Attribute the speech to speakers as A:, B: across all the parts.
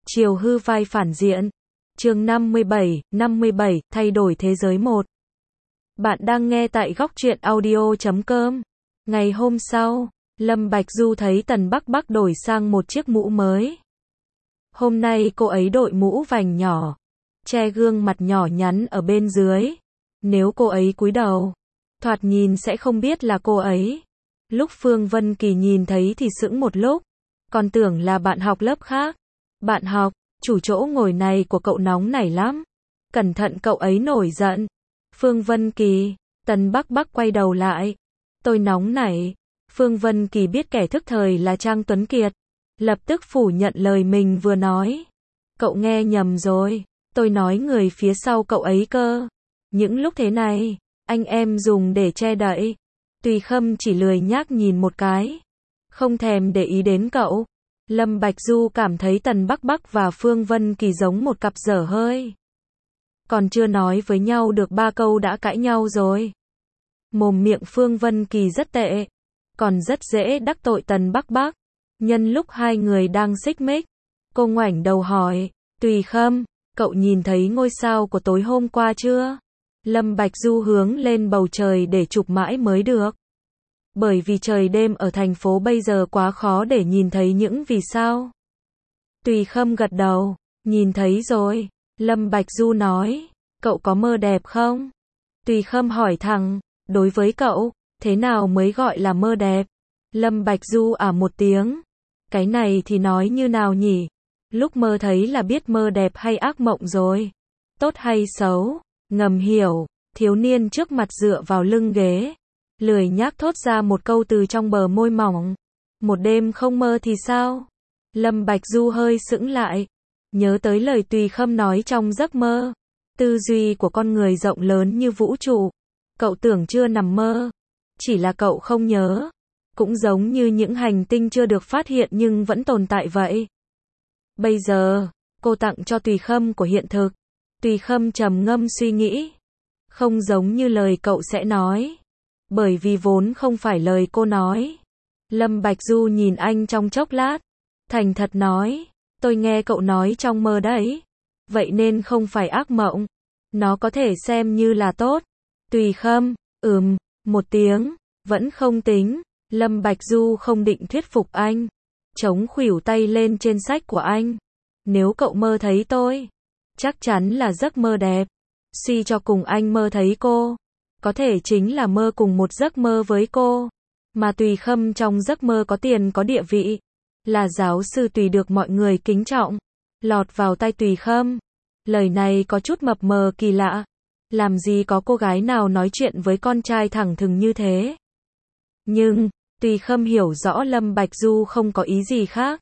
A: Chiều hư vai phản diện. Chương 57, thay đổi thế giới 1. Bạn đang nghe tại góc truyện audio.com. Ngày hôm sau, Lâm Bạch Du thấy Tần Bắc Bắc đổi sang một chiếc mũ mới. Hôm nay cô ấy đội mũ vành nhỏ, che gương mặt nhỏ nhắn ở bên dưới. Nếu cô ấy cúi đầu, thoạt nhìn sẽ không biết là cô ấy. Lúc Phương Vân Kỳ nhìn thấy thì sững một lúc, còn tưởng là bạn học lớp khác. Bạn học, chủ chỗ ngồi này của cậu nóng nảy lắm. Cẩn thận cậu ấy nổi giận. Phương Vân Kỳ, Tần Bắc Bắc quay đầu lại. Tôi nóng nảy. Phương Vân Kỳ biết kẻ thức thời là Trang Tuấn Kiệt. Lập tức phủ nhận lời mình vừa nói. Cậu nghe nhầm rồi. Tôi nói người phía sau cậu ấy cơ. Những lúc thế này, anh em dùng để che đậy. Tùy Khâm chỉ lười nhác nhìn một cái. Không thèm để ý đến cậu. Lâm Bạch Du cảm thấy Tần Bắc Bắc và Phương Vân Kỳ giống một cặp dở hơi. Còn chưa nói với nhau được 3 câu đã cãi nhau rồi. Mồm miệng Phương Vân Kỳ rất tệ. Còn rất dễ đắc tội Tần Bắc Bắc. Nhân lúc hai người đang xích mích, cô ngoảnh đầu hỏi, Tùy Khâm, cậu nhìn thấy ngôi sao của tối hôm qua chưa? Lâm Bạch Du hướng lên bầu trời để chụp mãi mới được. Bởi vì trời đêm ở thành phố bây giờ quá khó để nhìn thấy những vì sao. Tùy Khâm gật đầu, nhìn thấy rồi. Lâm Bạch Du nói, cậu có mơ đẹp không? Tùy Khâm hỏi thẳng, đối với cậu, thế nào mới gọi là mơ đẹp? Lâm Bạch Du một tiếng. Cái này thì nói như nào nhỉ? Lúc mơ thấy là biết mơ đẹp hay ác mộng rồi. Tốt hay xấu, ngầm hiểu. Thiếu niên trước mặt dựa vào lưng ghế, lười nhác thốt ra một câu từ trong bờ môi mỏng. Một đêm không mơ thì sao? Lâm Bạch Du hơi sững lại, nhớ tới lời Tùy Khâm nói trong giấc mơ. Tư duy của con người rộng lớn như vũ trụ. Cậu tưởng chưa nằm mơ, chỉ là cậu không nhớ. Cũng giống như những hành tinh chưa được phát hiện nhưng vẫn tồn tại vậy. Bây giờ, cô tặng cho Tùy Khâm của hiện thực. Tùy Khâm trầm ngâm suy nghĩ. Không giống như lời cậu sẽ nói. Bởi vì vốn không phải lời cô nói. Lâm Bạch Du nhìn anh trong chốc lát. Thành thật nói, tôi nghe cậu nói trong mơ đấy. Vậy nên không phải ác mộng. Nó có thể xem như là tốt. Tùy Khâm, một tiếng, vẫn không tính. Lâm Bạch Du không định thuyết phục anh. Chống khuỷu tay lên trên sách của anh. Nếu cậu mơ thấy tôi, chắc chắn là giấc mơ đẹp. Suy cho cùng anh mơ thấy cô. Có thể chính là mơ cùng một giấc mơ với cô. Mà Tùy Khâm trong giấc mơ có tiền có địa vị. Là giáo sư Tùy được mọi người kính trọng. Lọt vào tai Tùy Khâm. Lời này có chút mập mờ kỳ lạ. Làm gì có cô gái nào nói chuyện với con trai thẳng thừng như thế. Nhưng, Tùy Khâm hiểu rõ Lâm Bạch Du không có ý gì khác.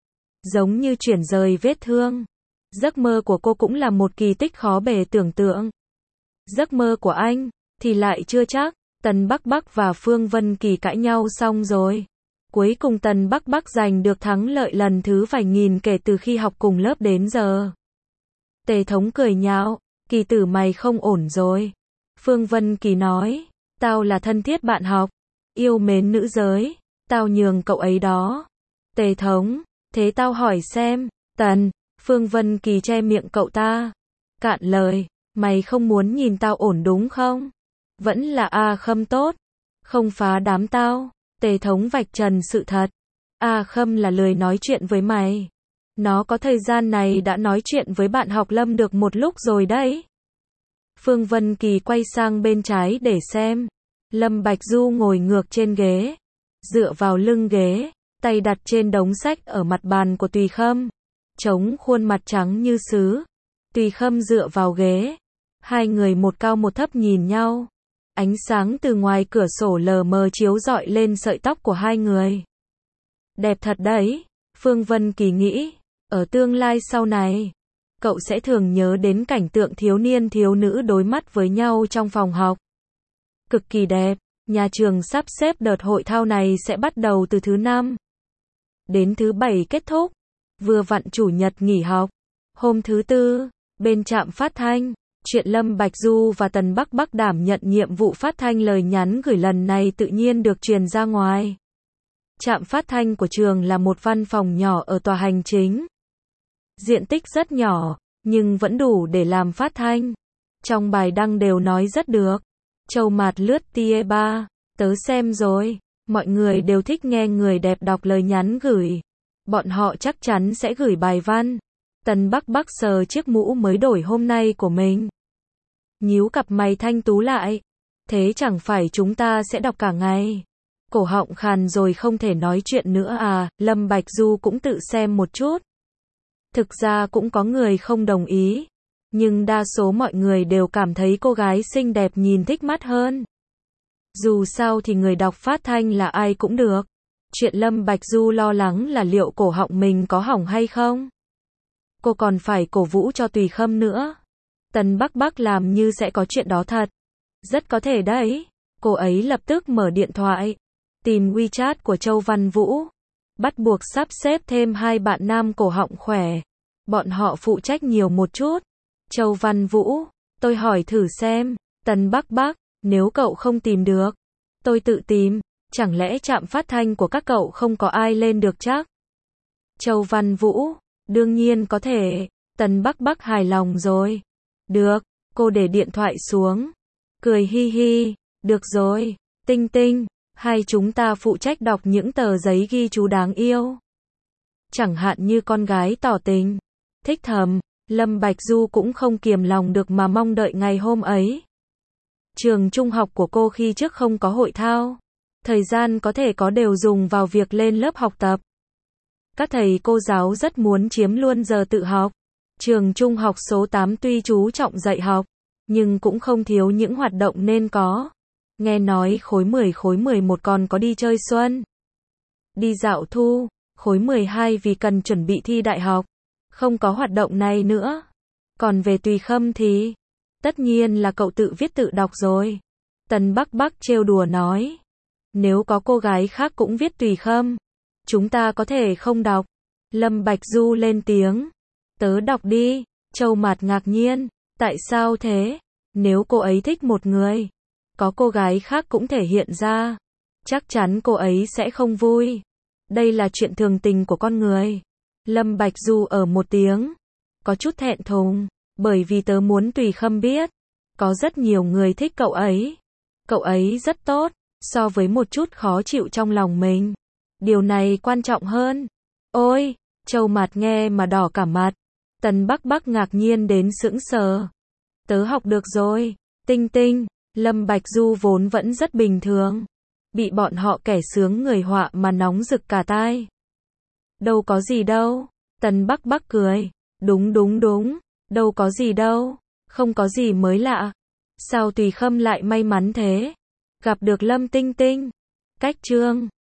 A: Giống như chuyển rời vết thương. Giấc mơ của cô cũng là một kỳ tích khó bề tưởng tượng. Giấc mơ của anh, thì lại chưa chắc. Tần Bắc Bắc và Phương Vân Kỳ cãi nhau xong rồi. Cuối cùng Tần Bắc Bắc giành được thắng lợi lần thứ vài nghìn kể từ khi học cùng lớp đến giờ. Tề Thống cười nhạo, Kỳ tử mày không ổn rồi. Phương Vân Kỳ nói, tao là thân thiết bạn học, yêu mến nữ giới, tao nhường cậu ấy đó. Tề Thống, thế tao hỏi xem, Tần, Phương Vân Kỳ che miệng cậu ta. Cạn lời, mày không muốn nhìn tao ổn đúng không? Vẫn là Khâm tốt, không phá đám tao. Tề Thống vạch trần sự thật. Khâm là lười nói chuyện với mày. Nó có thời gian này đã nói chuyện với bạn học Lâm được một lúc rồi đấy. Phương Vân Kỳ quay sang bên trái để xem. Lâm Bạch Du ngồi ngược trên ghế, dựa vào lưng ghế, tay đặt trên đống sách ở mặt bàn của Tùy Khâm, chống khuôn mặt trắng như sứ. Tùy Khâm dựa vào ghế, hai người một cao một thấp nhìn nhau. Ánh sáng từ ngoài cửa sổ lờ mờ chiếu rọi lên sợi tóc của hai người. Đẹp thật đấy, Phương Vân Kỳ nghĩ, ở tương lai sau này, cậu sẽ thường nhớ đến cảnh tượng thiếu niên thiếu nữ đối mắt với nhau trong phòng học. Cực kỳ đẹp, nhà trường sắp xếp đợt hội thao này sẽ bắt đầu từ thứ 5 đến thứ 7 kết thúc, vừa vặn chủ nhật nghỉ học. Hôm thứ 4, bên trạm phát thanh, chuyện Lâm Bạch Du và Tần Bắc Bắc đảm nhận nhiệm vụ phát thanh lời nhắn gửi lần này tự nhiên được truyền ra ngoài. Trạm phát thanh của trường là một văn phòng nhỏ ở tòa hành chính. Diện tích rất nhỏ, nhưng vẫn đủ để làm phát thanh. Trong bài đăng đều nói rất được. Châu Mạt lướt tia ba. Tớ xem rồi. Mọi người đều thích nghe người đẹp đọc lời nhắn gửi. Bọn họ chắc chắn sẽ gửi bài văn. Tần Bắc Bắc sờ chiếc mũ mới đổi hôm nay của mình. Nhíu cặp mày thanh tú lại. Thế chẳng phải chúng ta sẽ đọc cả ngày. Cổ họng khàn rồi không thể nói chuyện nữa à, Lâm Bạch Du cũng tự xem một chút. Thực ra cũng có người không đồng ý. Nhưng đa số mọi người đều cảm thấy cô gái xinh đẹp nhìn thích mắt hơn. Dù sao thì người đọc phát thanh là ai cũng được. Chuyện Lâm Bạch Du lo lắng là liệu cổ họng mình có hỏng hay không. Cô còn phải cổ vũ cho Tùy Khâm nữa. Tần Bắc Bắc làm như sẽ có chuyện đó thật. Rất có thể đấy. Cô ấy lập tức mở điện thoại. Tìm WeChat của Châu Văn Vũ. Bắt buộc sắp xếp thêm 2 bạn nam cổ họng khỏe. Bọn họ phụ trách nhiều một chút. Châu Văn Vũ, tôi hỏi thử xem. Tần Bắc Bắc, nếu cậu không tìm được, tôi tự tìm. Chẳng lẽ trạm phát thanh của các cậu không có ai lên được chắc? Châu Văn Vũ, đương nhiên có thể. Tần Bắc Bắc hài lòng rồi. Được, cô để điện thoại xuống. Cười hi hi, được rồi. Tinh Tinh, hai chúng ta phụ trách đọc những tờ giấy ghi chú đáng yêu. Chẳng hạn như con gái tỏ tình. Thích thầm, Lâm Bạch Du cũng không kiềm lòng được mà mong đợi ngày hôm ấy. Trường trung học của cô khi trước không có hội thao. Thời gian có thể có đều dùng vào việc lên lớp học tập. Các thầy cô giáo rất muốn chiếm luôn giờ tự học. Trường trung học số 8 tuy chú trọng dạy học, nhưng cũng không thiếu những hoạt động nên có. Nghe nói khối 10 khối 11 còn có đi chơi xuân. Đi dạo thu, khối 12 vì cần chuẩn bị thi đại học. Không có hoạt động này nữa. Còn về Tùy Khâm thì, tất nhiên là cậu tự viết tự đọc rồi. Tần Bắc Bắc trêu đùa nói. Nếu có cô gái khác cũng viết Tùy Khâm, chúng ta có thể không đọc. Lâm Bạch Du lên tiếng. Tớ đọc đi. Châu Mạt ngạc nhiên. Tại sao thế? Nếu cô ấy thích một người, có cô gái khác cũng thể hiện ra, chắc chắn cô ấy sẽ không vui. Đây là chuyện thường tình của con người. Lâm Bạch Du ở một tiếng. Có chút thẹn thùng. Bởi vì tớ muốn Tùy Khâm biết. Có rất nhiều người thích cậu ấy. Cậu ấy rất tốt. So với một chút khó chịu trong lòng mình. Điều này quan trọng hơn. Ôi, Châu Mạt nghe mà đỏ cả mặt. Tần Bắc Bắc ngạc nhiên đến sững sờ. Tớ học được rồi. Tinh Tinh, Lâm Bạch Du vốn vẫn rất bình thường. Bị bọn họ kẻ sướng người họa mà nóng rực cả tai. Đâu có gì đâu. Tần Bắc Bắc cười. Đúng đúng đúng. Đâu có gì đâu. Không có gì mới lạ. Sao Tùy Khâm lại may mắn thế? Gặp được Lâm Tinh Tinh. Cách chương